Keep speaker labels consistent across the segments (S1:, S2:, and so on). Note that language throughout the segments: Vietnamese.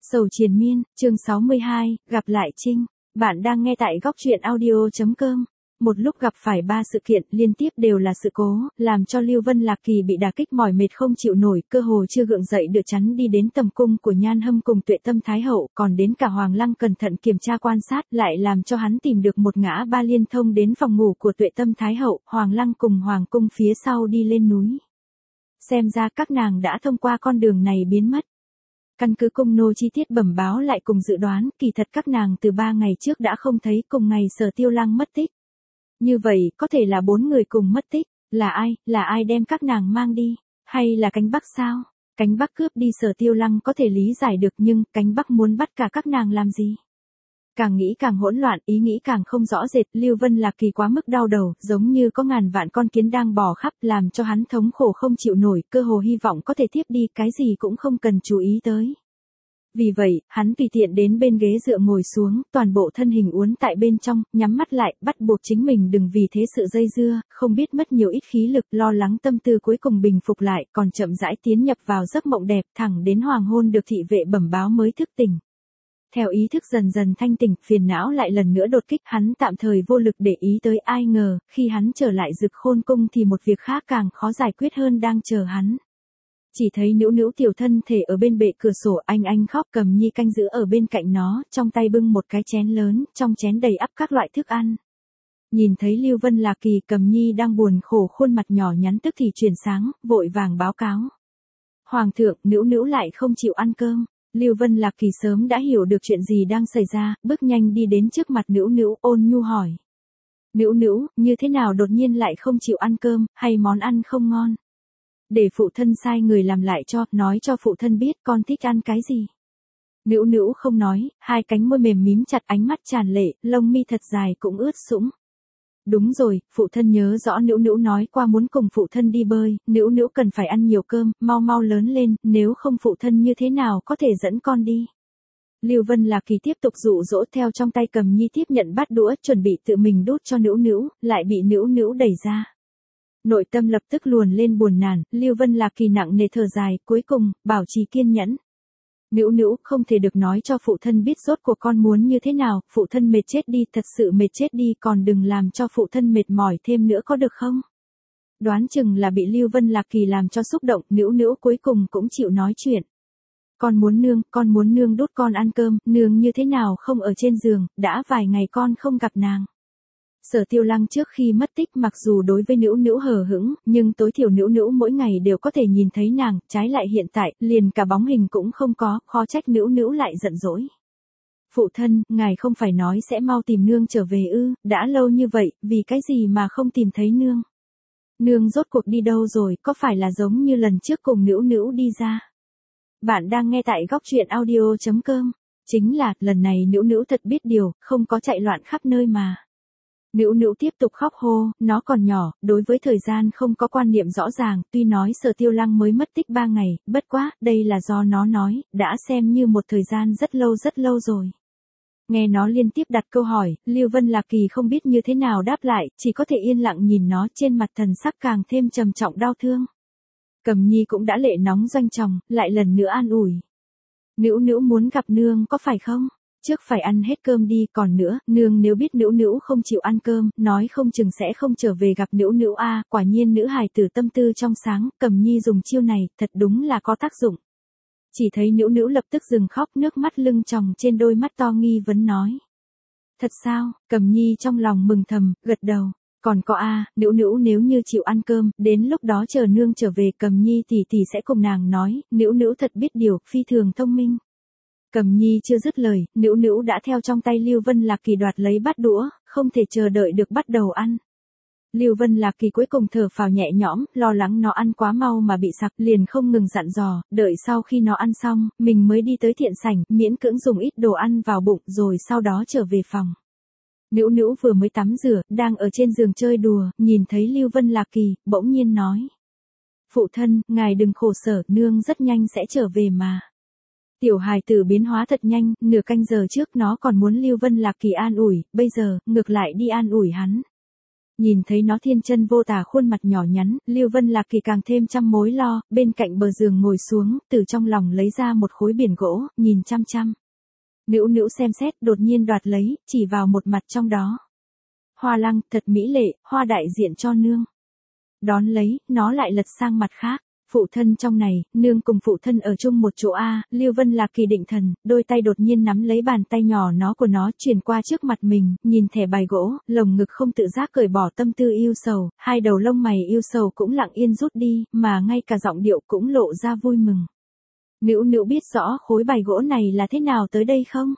S1: Sầu triền miên, chương 62, gặp lại Trinh. Bạn đang nghe tại góc truyện audio.com. Một lúc gặp phải 3 sự kiện liên tiếp đều là sự cố, làm cho Lưu Vân Lạc Kỳ bị đả kích mỏi mệt không chịu nổi, cơ hồ chưa gượng dậy được chắn đi đến tầm cung của Nhan Hâm cùng Tuệ Tâm Thái Hậu, còn đến cả Hoàng Lăng cẩn thận kiểm tra quan sát, lại làm cho hắn tìm được một ngã ba liên thông đến phòng ngủ của Tuệ Tâm Thái Hậu, Hoàng Lăng cùng Hoàng cung phía sau đi lên núi. Xem ra các nàng đã thông qua con đường này biến mất. Căn cứ cung nô chi tiết bẩm báo lại cùng dự đoán, kỳ thật các nàng từ 3 ngày trước đã không thấy, cùng ngày Sở Tiêu Lăng mất tích. Như vậy, có thể là 4 người cùng mất tích, là ai đem các nàng mang đi, hay là cánh Bắc sao? Cánh Bắc cướp đi Sở Tiêu Lăng có thể lý giải được, nhưng cánh Bắc muốn bắt cả các nàng làm gì? Càng nghĩ càng hỗn loạn, ý nghĩ càng không rõ rệt, Lưu Vân Lạc Kỳ quá mức đau đầu, giống như có ngàn vạn con kiến đang bò khắp, làm cho hắn thống khổ không chịu nổi, cơ hồ hy vọng có thể tiếp đi, cái gì cũng không cần chú ý tới. Vì vậy, hắn tùy tiện đến bên ghế dựa ngồi xuống, toàn bộ thân hình uốn tại bên trong, nhắm mắt lại, bắt buộc chính mình đừng vì thế sự dây dưa, không biết mất nhiều ít khí lực, lo lắng tâm tư cuối cùng bình phục lại, còn chậm rãi tiến nhập vào giấc mộng đẹp, thẳng đến hoàng hôn được thị vệ bẩm báo mới thức tỉnh. Theo ý thức dần dần thanh tỉnh, phiền não lại lần nữa đột kích, hắn tạm thời vô lực để ý tới, ai ngờ, khi hắn trở lại Dực Khôn cung thì một việc khác càng khó giải quyết hơn đang chờ hắn. Chỉ thấy Nữu Nữu tiểu thân thể ở bên bệ cửa sổ, anh khóc, Cầm Nhi canh giữ ở bên cạnh nó, trong tay bưng một cái chén lớn, trong chén đầy ắp các loại thức ăn. Nhìn thấy Lưu Vân Lạc Kỳ, Cầm Nhi đang buồn khổ, khuôn mặt nhỏ nhắn tức thì chuyển sáng, vội vàng báo cáo. Hoàng thượng, Nữu Nữu lại không chịu ăn cơm. Lưu Vân Lạc Kỳ sớm đã hiểu được chuyện gì đang xảy ra, bước nhanh đi đến trước mặt Nữu Nữu, ôn nhu hỏi. Nữu Nữu, như thế nào đột nhiên lại không chịu ăn cơm, hay món ăn không ngon? Để phụ thân sai người làm lại cho, nói cho phụ thân biết con thích ăn cái gì. Nữu Nữu không nói, hai cánh môi mềm mím chặt, ánh mắt tràn lệ, lông mi thật dài cũng ướt sũng. Đúng rồi, phụ thân nhớ rõ Nữu Nữu nói qua muốn cùng phụ thân đi bơi, Nữu Nữu cần phải ăn nhiều cơm, mau lớn lên, nếu không phụ thân như thế nào có thể dẫn con đi. Lưu Vân Lạc Kỳ tiếp tục dụ dỗ, theo trong tay Cầm Nhi tiếp nhận bát đũa, chuẩn bị tự mình đút cho Nữu Nữu, lại bị Nữu Nữu đẩy ra. Nội tâm lập tức luồn lên buồn nản, Lưu Vân Lạc Kỳ nặng nề thở dài, cuối cùng, bảo trì kiên nhẫn. Nữu Nữu, không thể được nói cho phụ thân biết rốt cuộc con muốn như thế nào, phụ thân mệt chết đi, thật sự mệt chết đi, còn đừng làm cho phụ thân mệt mỏi thêm nữa có được không? Đoán chừng là bị Lưu Vân Lạc Kỳ làm cho xúc động, Nữu Nữu cuối cùng cũng chịu nói chuyện. Con muốn nương đút con ăn cơm, nương như thế nào không ở trên giường, đã vài ngày con không gặp nàng. Sở Tiêu Lăng trước khi mất tích mặc dù đối với Nữu Nữu hờ hững, nhưng tối thiểu Nữu Nữu mỗi ngày đều có thể nhìn thấy nàng, trái lại hiện tại, liền cả bóng hình cũng không có, khó trách Nữu Nữu lại giận dỗi. Phụ thân, ngài không phải nói sẽ mau tìm nương trở về ư, đã lâu như vậy, vì cái gì mà không tìm thấy nương? Nương rốt cuộc đi đâu rồi, có phải là giống như lần trước cùng Nữu Nữu đi ra? Bạn đang nghe tại góc truyện audio.com. Chính là, lần này Nữu Nữu thật biết điều, không có chạy loạn khắp nơi mà. Nữu Nữu tiếp tục khóc hô, nó còn nhỏ, đối với thời gian không có quan niệm rõ ràng, tuy nói Sở Tiêu Lăng mới mất tích 3 ngày, bất quá, đây là do nó nói, đã xem như một thời gian rất lâu rồi. Nghe nó liên tiếp đặt câu hỏi, Lưu Vân Lạc Kỳ không biết như thế nào đáp lại, chỉ có thể yên lặng nhìn nó, trên mặt thần sắc càng thêm trầm trọng đau thương. Cầm Nhi cũng đã lệ nóng doanh tròng, lại lần nữa an ủi. Nữu Nữu muốn gặp nương có phải không? Trước phải ăn hết cơm đi, còn nữa, nương nếu biết Nữu Nữu không chịu ăn cơm, nói không chừng sẽ không trở về gặp Nữu Nữu a. Quả nhiên nữ hài tử tâm tư trong sáng, Cầm Nhi dùng chiêu này, thật đúng là có tác dụng. Chỉ thấy Nữu Nữu lập tức dừng khóc, nước mắt lưng tròng trên đôi mắt to nghi vấn nói. Thật sao? Cầm Nhi trong lòng mừng thầm, gật đầu. Còn có Nữu Nữu nếu như chịu ăn cơm, đến lúc đó chờ nương trở về, Cầm Nhi tỷ tỷ sẽ cùng nàng nói, Nữu Nữu thật biết điều, phi thường thông minh. Cầm Nhi chưa dứt lời, Nữu Nữu đã theo trong tay Lưu Vân Lạc Kỳ đoạt lấy bát đũa, không thể chờ đợi được bắt đầu ăn. Lưu Vân Lạc Kỳ cuối cùng thở phào nhẹ nhõm, lo lắng nó ăn quá mau mà bị sặc, liền không ngừng dặn dò, đợi sau khi nó ăn xong, mình mới đi tới thiện sảnh, miễn cưỡng dùng ít đồ ăn vào bụng, rồi sau đó trở về phòng. Nữu Nữu vừa mới tắm rửa, đang ở trên giường chơi đùa, nhìn thấy Lưu Vân Lạc Kỳ, bỗng nhiên nói. Phụ thân, ngài đừng khổ sở, nương rất nhanh sẽ trở về mà. Tiểu hài tử biến hóa thật nhanh, nửa canh giờ trước nó còn muốn Lưu Vân Lạc Kỳ an ủi, bây giờ, ngược lại đi an ủi hắn. Nhìn thấy nó thiên chân vô tà khuôn mặt nhỏ nhắn, Lưu Vân Lạc Kỳ càng thêm trăm mối lo, bên cạnh bờ giường ngồi xuống, từ trong lòng lấy ra một khối biển gỗ, nhìn chăm chăm. Nữu Nữu xem xét, đột nhiên đoạt lấy, chỉ vào một mặt trong đó. Hoa lăng, thật mỹ lệ, hoa đại diện cho nương. Đón lấy, nó lại lật sang mặt khác. Phụ thân trong này, nương cùng phụ thân ở chung một chỗ a. Lưu Vân Lạc Kỳ định thần, đôi tay đột nhiên nắm lấy bàn tay nhỏ của nó truyền qua trước mặt mình, nhìn thẻ bài gỗ, lồng ngực không tự giác cởi bỏ tâm tư yêu sầu, hai đầu lông mày yêu sầu cũng lặng yên rút đi, mà ngay cả giọng điệu cũng lộ ra vui mừng. Nữu Nữu biết rõ khối bài gỗ này là thế nào tới đây không?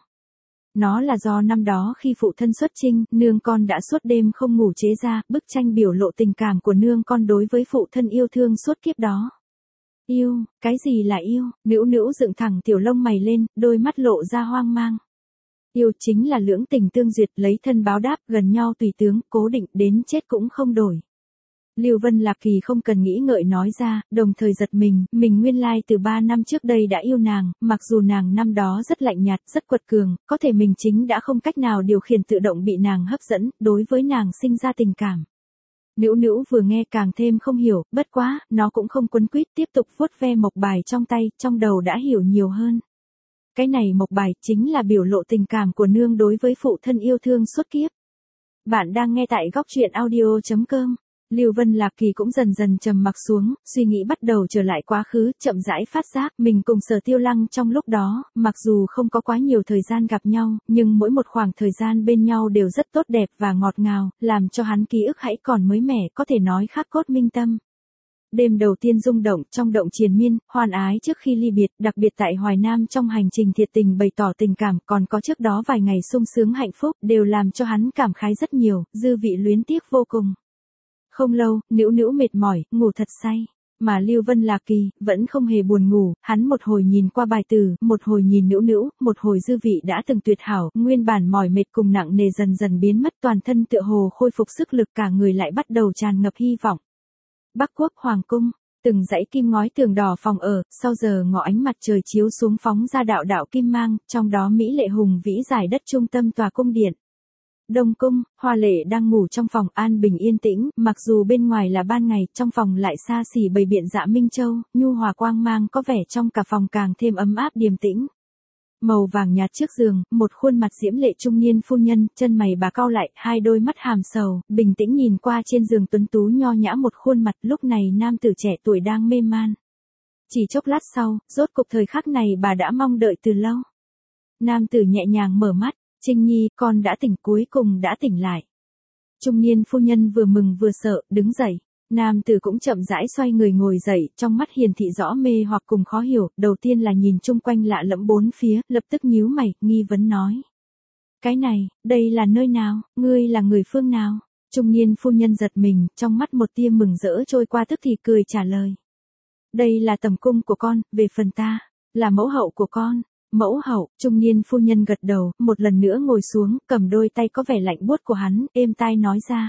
S1: Nó là do năm đó khi phụ thân xuất chinh, nương con đã suốt đêm không ngủ chế ra, bức tranh biểu lộ tình cảm của nương con đối với phụ thân yêu thương suốt kiếp đó. Yêu, cái gì là yêu? Nữu Nữu dựng thẳng tiểu lông mày lên, đôi mắt lộ ra hoang mang. Yêu chính là lưỡng tình tương duyệt, lấy thân báo đáp, gần nhau tùy tướng, cố định, đến chết cũng không đổi. Lưu Vân Lạc Kỳ không cần nghĩ ngợi nói ra, đồng thời giật mình nguyên lai từ 3 năm trước đây đã yêu nàng, mặc dù nàng năm đó rất lạnh nhạt, rất quật cường, có thể mình chính đã không cách nào điều khiển tự động bị nàng hấp dẫn, đối với nàng sinh ra tình cảm. Nữu Nữu vừa nghe càng thêm không hiểu, bất quá, nó cũng không quấn quýt, tiếp tục vuốt ve mộc bài trong tay, trong đầu đã hiểu nhiều hơn. Cái này mộc bài chính là biểu lộ tình cảm của nương đối với phụ thân yêu thương suốt kiếp. Bạn đang nghe tại góc truyện audio.com. Lưu Vân Lạc Kỳ cũng dần dần trầm mặc xuống, suy nghĩ bắt đầu trở lại quá khứ, chậm rãi phát giác mình cùng Sở Tiêu Lăng trong lúc đó, mặc dù không có quá nhiều thời gian gặp nhau, nhưng mỗi một khoảng thời gian bên nhau đều rất tốt đẹp và ngọt ngào, làm cho hắn ký ức hãy còn mới mẻ, có thể nói khắc cốt minh tâm. Đêm đầu tiên rung động, trong động triền miên, hoan ái trước khi ly biệt, đặc biệt tại Hoài Nam trong hành trình thiệt tình bày tỏ tình cảm, còn có trước đó vài ngày sung sướng hạnh phúc, đều làm cho hắn cảm khái rất nhiều, dư vị luyến tiếc vô cùng. Không lâu, Nữu Nữu mệt mỏi, ngủ thật say. Mà Lưu Vân Lạc Kỳ, vẫn không hề buồn ngủ, hắn một hồi nhìn qua bài từ, một hồi nhìn Nữu Nữu, một hồi dư vị đã từng tuyệt hảo, nguyên bản mỏi mệt cùng nặng nề dần dần biến mất, toàn thân tựa hồ khôi phục sức lực, cả người lại bắt đầu tràn ngập hy vọng. Bắc Quốc Hoàng Cung, từng dãy kim ngói tường đỏ phòng ở, sau giờ ngọ ánh mặt trời chiếu xuống phóng ra đạo đạo kim mang, trong đó mỹ lệ hùng vĩ giải đất trung tâm tòa cung điện. Đông cung, Hoa Lệ đang ngủ trong phòng an bình yên tĩnh, mặc dù bên ngoài là ban ngày, trong phòng lại xa xỉ bày biện dạ minh châu, nhu hòa quang mang có vẻ trong cả phòng càng thêm ấm áp điềm tĩnh. Màu vàng nhạt trước giường, một khuôn mặt diễm lệ trung niên phu nhân, chân mày bà cau lại, hai đôi mắt hàm sầu, bình tĩnh nhìn qua trên giường tuấn tú nho nhã một khuôn mặt, lúc này nam tử trẻ tuổi đang mê man. Chỉ chốc lát sau, rốt cục thời khắc này bà đã mong đợi từ lâu. Nam tử nhẹ nhàng mở mắt. Trinh Nhi, con đã tỉnh, cuối cùng đã tỉnh lại. Trung niên phu nhân vừa mừng vừa sợ, đứng dậy. Nam tử cũng chậm rãi xoay người ngồi dậy, trong mắt hiển thị rõ mê hoặc cùng khó hiểu, đầu tiên là nhìn chung quanh lạ lẫm bốn phía, lập tức nhíu mày, nghi vấn nói. Cái này, đây là nơi nào, ngươi là người phương nào? Trung niên phu nhân giật mình, trong mắt một tia mừng rỡ trôi qua tức thì cười trả lời. Đây là tầm cung của con, về phần ta, là mẫu hậu của con. Mẫu hậu, trung niên phu nhân gật đầu, một lần nữa ngồi xuống, cầm đôi tay có vẻ lạnh buốt của hắn, êm tai nói ra.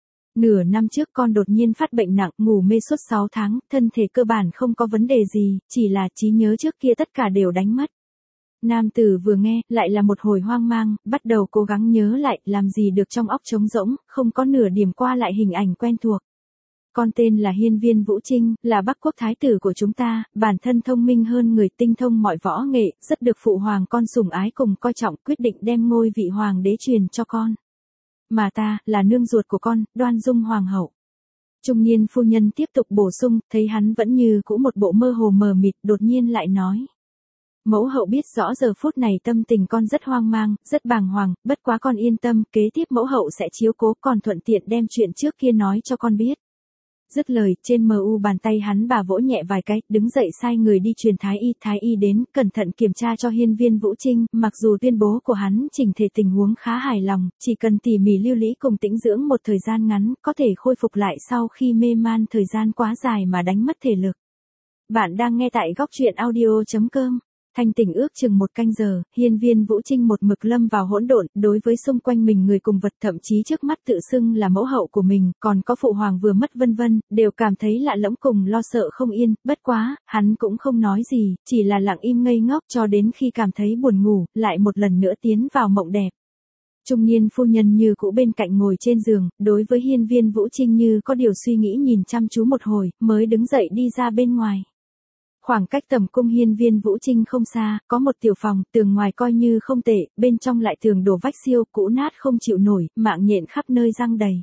S1: Nửa năm trước con đột nhiên phát bệnh nặng, ngủ mê suốt 6 tháng, thân thể cơ bản không có vấn đề gì, chỉ là trí nhớ trước kia tất cả đều đánh mất. Nam tử vừa nghe, lại là một hồi hoang mang, bắt đầu cố gắng nhớ lại, làm gì được trong óc trống rỗng, không có nửa điểm qua lại hình ảnh quen thuộc. Con tên là Hiên Viên Vũ Trinh, là Bắc Quốc thái tử của chúng ta, bản thân thông minh hơn người, tinh thông mọi võ nghệ, rất được phụ hoàng con sủng ái cùng coi trọng, quyết định đem ngôi vị hoàng đế truyền cho con. Mà ta, là nương ruột của con, Đoan Dung hoàng hậu. Trung niên phu nhân tiếp tục bổ sung, thấy hắn vẫn như cũ một bộ mơ hồ mờ mịt, đột nhiên lại nói. Mẫu hậu biết rõ giờ phút này tâm tình con rất hoang mang, rất bàng hoàng, bất quá con yên tâm, kế tiếp mẫu hậu sẽ chiếu cố, còn thuận tiện đem chuyện trước kia nói cho con biết. Dứt lời, trên bàn tay hắn bà vỗ nhẹ vài cái, đứng dậy sai người đi truyền thái y đến, cẩn thận kiểm tra cho Hiên Viên Vũ Trinh, mặc dù tuyên bố của hắn chỉnh thể tình huống khá hài lòng, chỉ cần tỉ mỉ lưu lý cùng tĩnh dưỡng một thời gian ngắn, có thể khôi phục lại sau khi mê man thời gian quá dài mà đánh mất thể lực. Bạn đang nghe tại góc truyện audio.com. Thanh tỉnh ước chừng 1 canh giờ, Hiên Viên Vũ Trinh một mực lâm vào hỗn độn, đối với xung quanh mình người cùng vật, thậm chí trước mắt tự xưng là mẫu hậu của mình, còn có phụ hoàng vừa mất vân vân, đều cảm thấy lạ lẫm cùng lo sợ không yên, bất quá, hắn cũng không nói gì, chỉ là lặng im ngây ngốc cho đến khi cảm thấy buồn ngủ, lại một lần nữa tiến vào mộng đẹp. Trung niên phu nhân như cũ bên cạnh ngồi trên giường, đối với Hiên Viên Vũ Trinh như có điều suy nghĩ nhìn chăm chú một hồi, mới đứng dậy đi ra bên ngoài. Khoảng cách tầm cung Hiên Viên Vũ Trinh không xa, có một tiểu phòng, tường ngoài coi như không tệ, bên trong lại tường đổ vách siêu, cũ nát không chịu nổi, mạng nhện khắp nơi răng đầy.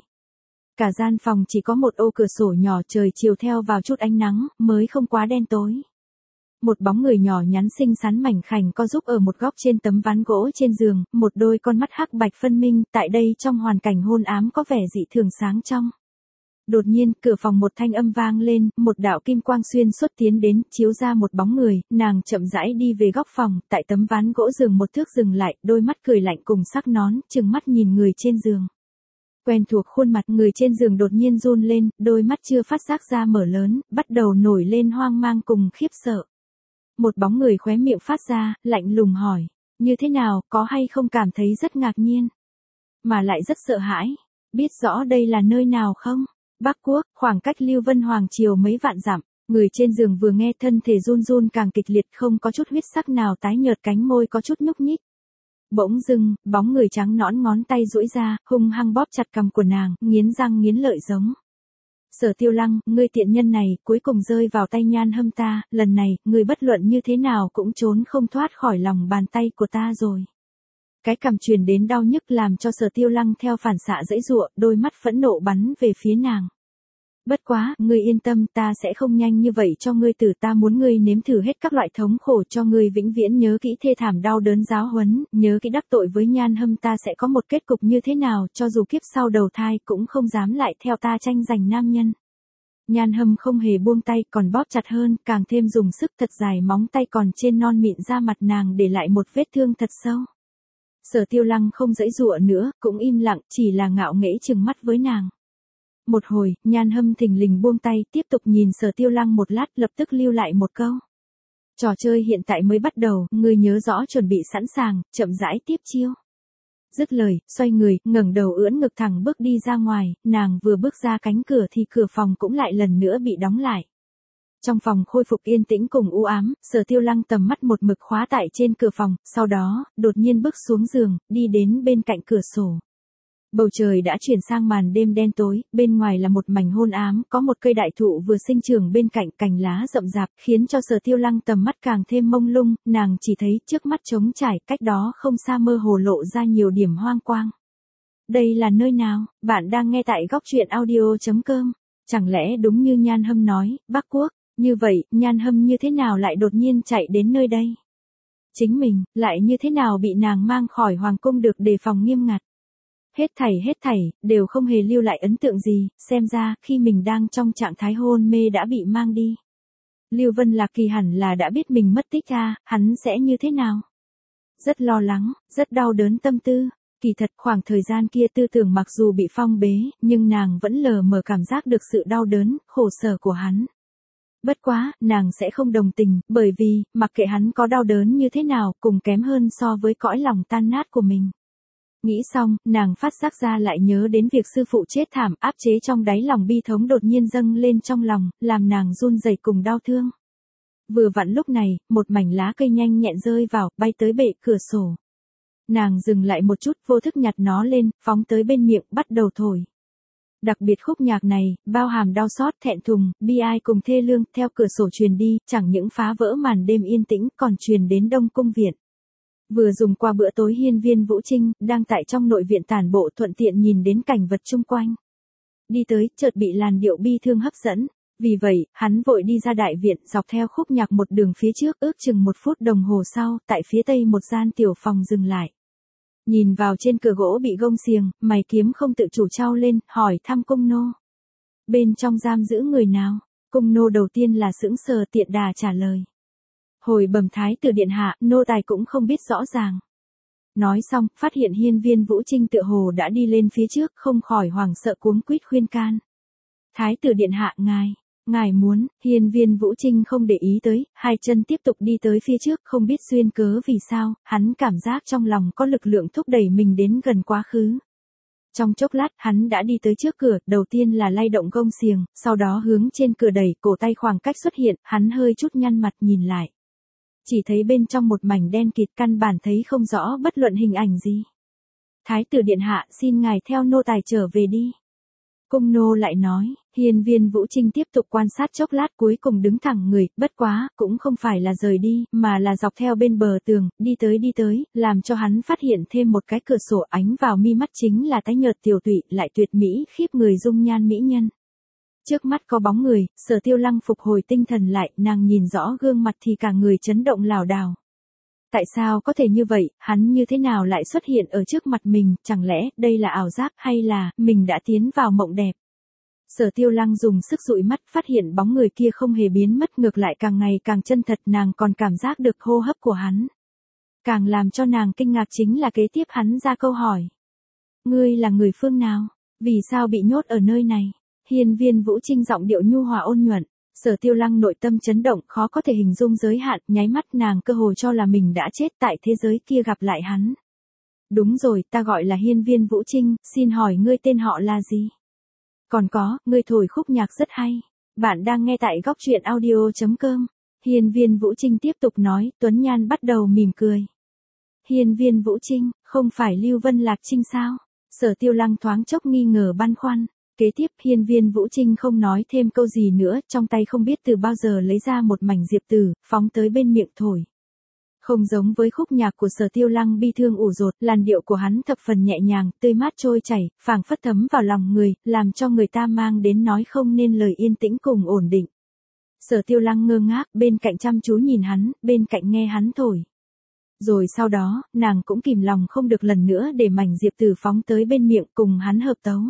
S1: Cả gian phòng chỉ có một ô cửa sổ nhỏ, trời chiều theo vào chút ánh nắng, mới không quá đen tối. Một bóng người nhỏ nhắn xinh xắn mảnh khảnh co giúp ở một góc trên tấm ván gỗ trên giường, một đôi con mắt hắc bạch phân minh, tại đây trong hoàn cảnh hôn ám có vẻ dị thường sáng trong. Đột nhiên, cửa phòng một thanh âm vang lên, một đạo kim quang xuyên suốt tiến đến, chiếu ra một bóng người, nàng chậm rãi đi về góc phòng, tại tấm ván gỗ giường một thước dừng lại, đôi mắt cười lạnh cùng sắc nón, trừng mắt nhìn người trên giường. Quen thuộc khuôn mặt, người trên giường đột nhiên run lên, đôi mắt chưa phát giác ra mở lớn, bắt đầu nổi lên hoang mang cùng khiếp sợ. Một bóng người khóe miệng phát ra, lạnh lùng hỏi, như thế nào, có hay không cảm thấy rất ngạc nhiên, mà lại rất sợ hãi, biết rõ đây là nơi nào không? Bắc Quốc, khoảng cách Lưu Vân Hoàng triều mấy vạn dặm, người trên giường vừa nghe thân thể run run càng kịch liệt, không có chút huyết sắc nào, tái nhợt, cánh môi có chút nhúc nhích. Bỗng dưng, bóng người trắng nõn ngón tay duỗi ra, hung hăng bóp chặt cằm của nàng, nghiến răng nghiến lợi giống. Sở Tiêu Lăng, ngươi tiện nhân này, cuối cùng rơi vào tay Nhan Hâm ta, lần này, ngươi bất luận như thế nào cũng trốn không thoát khỏi lòng bàn tay của ta rồi. Cái cằm truyền đến đau nhức làm cho Sở Tiêu Lăng theo phản xạ giãy giụa, đôi mắt phẫn nộ bắn về phía nàng. Bất quá, ngươi yên tâm, ta sẽ không nhanh như vậy cho ngươi tử, ta muốn ngươi nếm thử hết các loại thống khổ, cho ngươi vĩnh viễn nhớ kỹ thê thảm đau đớn giáo huấn, nhớ kỹ đắc tội với Nhan Hâm ta sẽ có một kết cục như thế nào, cho dù kiếp sau đầu thai cũng không dám lại theo ta tranh giành nam nhân. Nhan Hâm không hề buông tay, còn bóp chặt hơn, càng thêm dùng sức, thật dài móng tay còn trên non mịn da mặt nàng để lại một vết thương thật sâu. Sở Tiêu Lăng không giãy giụa nữa, cũng im lặng, chỉ là ngạo nghễ trừng mắt với nàng. Một hồi, Nhan Hâm thình lình buông tay, tiếp tục nhìn Sở Tiêu Lăng một lát, lập tức lưu lại một câu. Trò chơi hiện tại mới bắt đầu, ngươi nhớ rõ chuẩn bị sẵn sàng, chậm rãi tiếp chiêu. Dứt lời, xoay người, ngẩng đầu ưỡn ngực thẳng bước đi ra ngoài, nàng vừa bước ra cánh cửa thì cửa phòng cũng lại lần nữa bị đóng lại. Trong phòng khôi phục yên tĩnh cùng u ám, Sở Tiêu Lăng tầm mắt một mực khóa tại trên cửa phòng, sau đó, đột nhiên bước xuống giường, đi đến bên cạnh cửa sổ. Bầu trời đã chuyển sang màn đêm đen tối, bên ngoài là một mảnh hôn ám, có một cây đại thụ vừa sinh trưởng bên cạnh, cành lá rậm rạp, khiến cho Sở Tiêu Lăng tầm mắt càng thêm mông lung, nàng chỉ thấy trước mắt trống trải, cách đó không xa mơ hồ lộ ra nhiều điểm hoang quang. Đây là nơi nào? Bạn đang nghe tại góc truyện audio.com. Chẳng lẽ đúng như Nhan Hâm nói, Bắc Quốc, như vậy, Nhan Hâm như thế nào lại đột nhiên chạy đến nơi đây? Chính mình, lại như thế nào bị nàng mang khỏi hoàng cung được đề phòng nghiêm ngặt? Hết thảy, đều không hề lưu lại ấn tượng gì, xem ra, khi mình đang trong trạng thái hôn mê đã bị mang đi. Lưu Vân Lạc Kỳ hẳn là đã biết mình mất tích hắn sẽ như thế nào? Rất lo lắng, rất đau đớn tâm tư. Kỳ thật khoảng thời gian kia tư tưởng mặc dù bị phong bế, nhưng nàng vẫn lờ mờ cảm giác được sự đau đớn, khổ sở của hắn. Bất quá, nàng sẽ không đồng tình, bởi vì, mặc kệ hắn có đau đớn như thế nào, cùng kém hơn so với cõi lòng tan nát của mình. Nghĩ xong, nàng phát giác ra lại nhớ đến việc sư phụ chết thảm, áp chế trong đáy lòng bi thống đột nhiên dâng lên trong lòng, làm nàng run rẩy cùng đau thương. Vừa vặn lúc này, một mảnh lá cây nhanh nhẹn rơi vào, bay tới bệ cửa sổ. Nàng dừng lại một chút, vô thức nhặt nó lên, phóng tới bên miệng, bắt đầu thổi. Đặc biệt khúc nhạc này, bao hàm đau xót, thẹn thùng, bi ai cùng thê lương, theo cửa sổ truyền đi, chẳng những phá vỡ màn đêm yên tĩnh, còn truyền đến Đông Cung viện. Vừa dùng qua bữa tối Hiên Viên Vũ Trinh, đang tại trong nội viện tản bộ thuận tiện nhìn đến cảnh vật chung quanh. Đi tới, chợt bị làn điệu bi thương hấp dẫn. Vì vậy, hắn vội đi ra đại viện, dọc theo khúc nhạc một đường phía trước, ước chừng 1 phút đồng hồ sau, tại phía tây một gian tiểu phòng dừng lại. Nhìn vào trên cửa gỗ bị gông xiềng, mày kiếm không tự chủ trao lên, hỏi thăm cung nô. Bên trong giam giữ người nào? Cung nô đầu tiên là sững sờ, tiện đà trả lời. Hồi bẩm thái tử điện hạ, nô tài cũng không biết rõ ràng. Nói xong, phát hiện Hiên Viên Vũ Trinh tựa hồ đã đi lên phía trước, không khỏi hoảng sợ cuống quýt khuyên can. Thái tử điện hạ, ngài muốn, Hiên Viên Vũ Trinh không để ý tới, hai chân tiếp tục đi tới phía trước, không biết duyên cớ vì sao, hắn cảm giác trong lòng có lực lượng thúc đẩy mình đến gần quá khứ. Trong chốc lát, hắn đã đi tới trước cửa, đầu tiên là lay động gông xiềng, sau đó hướng trên cửa đẩy, cổ tay khoảng cách xuất hiện, hắn hơi chút nhăn mặt nhìn lại. Chỉ thấy bên trong một mảnh đen kịt, căn bản thấy không rõ bất luận hình ảnh gì. Thái tử điện hạ xin ngài theo nô tài trở về đi. Cung nô lại nói, Hiên Viên Vũ Trinh tiếp tục quan sát chốc lát cuối cùng đứng thẳng người, bất quá, cũng không phải là rời đi, mà là dọc theo bên bờ tường, đi tới, làm cho hắn phát hiện thêm một cái cửa sổ ánh vào mi mắt chính là tái nhợt tiểu tụy, lại tuyệt mỹ khiếp người dung nhan mỹ nhân. Trước mắt có bóng người, Sở Tiêu Lăng phục hồi tinh thần lại, nàng nhìn rõ gương mặt thì cả người chấn động lảo đảo. Tại sao có thể như vậy, hắn như thế nào lại xuất hiện ở trước mặt mình, chẳng lẽ đây là ảo giác hay là mình đã tiến vào mộng đẹp. Sở Tiêu Lăng dùng sức dụi mắt phát hiện bóng người kia không hề biến mất ngược lại càng ngày càng chân thật, nàng còn cảm giác được hô hấp của hắn. Càng làm cho nàng kinh ngạc chính là kế tiếp hắn ra câu hỏi. Ngươi là người phương nào? Vì sao bị nhốt ở nơi này? Hiên Viên Vũ Trinh giọng điệu nhu hòa ôn nhuận. Sở Tiêu Lăng nội tâm chấn động khó có thể hình dung giới hạn, nháy mắt nàng cơ hồ cho là mình đã chết tại thế giới kia gặp lại hắn. Đúng rồi, ta gọi là Hiên Viên Vũ Trinh, xin hỏi ngươi tên họ là gì? Còn có, ngươi thổi khúc nhạc rất hay. Bạn đang nghe tại góc truyện audio.com. Hiên Viên Vũ Trinh tiếp tục nói, Tuấn Nhan bắt đầu mỉm cười. Hiên Viên Vũ Trinh, không phải Lưu Vân Lạc Trinh sao? Sở Tiêu Lăng thoáng chốc nghi ngờ băn khoăn. Kế tiếp Hiên Viên Vũ Trinh không nói thêm câu gì nữa, trong tay không biết từ bao giờ lấy ra một mảnh diệp tử, phóng tới bên miệng thổi. Không giống với khúc nhạc của Sở Tiêu Lăng bi thương ủ rột, làn điệu của hắn thập phần nhẹ nhàng, tươi mát trôi chảy, phảng phất thấm vào lòng người, làm cho người ta mang đến nói không nên lời yên tĩnh cùng ổn định. Sở Tiêu Lăng ngơ ngác, bên cạnh chăm chú nhìn hắn, bên cạnh nghe hắn thổi. Rồi sau đó, nàng cũng kìm lòng không được lần nữa để mảnh diệp tử phóng tới bên miệng cùng hắn hợp tấu.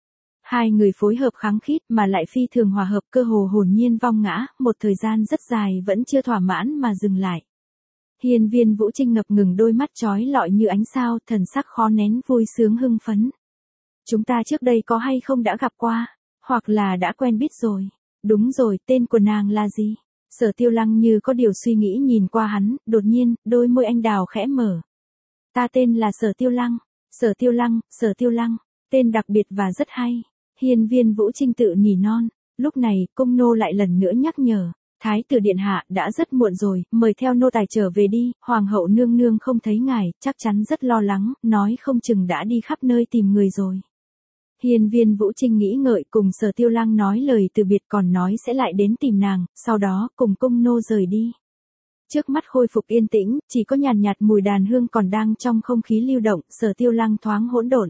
S1: Hai người phối hợp kháng khít mà lại phi thường hòa hợp, cơ hồ hồn nhiên vong ngã, một thời gian rất dài vẫn chưa thỏa mãn mà dừng lại. Hiên Viên Vũ Trinh ngập ngừng đôi mắt chói lọi như ánh sao, thần sắc khó nén vui sướng hưng phấn. Chúng ta trước đây có hay không đã gặp qua, hoặc là đã quen biết rồi. Đúng rồi, tên của nàng là gì? Sở Tiêu Lăng như có điều suy nghĩ nhìn qua hắn, đột nhiên, đôi môi anh đào khẽ mở. Ta tên là Sở Tiêu Lăng. Sở Tiêu Lăng, tên đặc biệt và rất hay. Hiên Viên Vũ Trinh tự nỉ non. Lúc này, cung nô lại lần nữa nhắc nhở. Thái tử điện hạ đã rất muộn rồi, mời theo nô tài trở về đi, hoàng hậu nương nương không thấy ngài, chắc chắn rất lo lắng, nói không chừng đã đi khắp nơi tìm người rồi. Hiên Viên Vũ Trinh nghĩ ngợi cùng Sở Tiêu Lăng nói lời từ biệt còn nói sẽ lại đến tìm nàng, sau đó cùng cung nô rời đi. Trước mắt khôi phục yên tĩnh, chỉ có nhàn nhạt mùi đàn hương còn đang trong không khí lưu động, Sở Tiêu Lăng thoáng hỗn độn.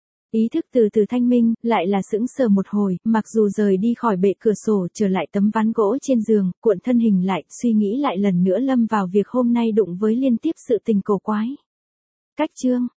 S1: Ý thức từ từ thanh minh, lại là sững sờ một hồi, mặc dù rời đi khỏi bệ cửa sổ trở lại tấm ván gỗ trên giường, cuộn thân hình lại, suy nghĩ lại lần nữa lâm vào việc hôm nay đụng với liên tiếp sự tình cổ quái. Cách chương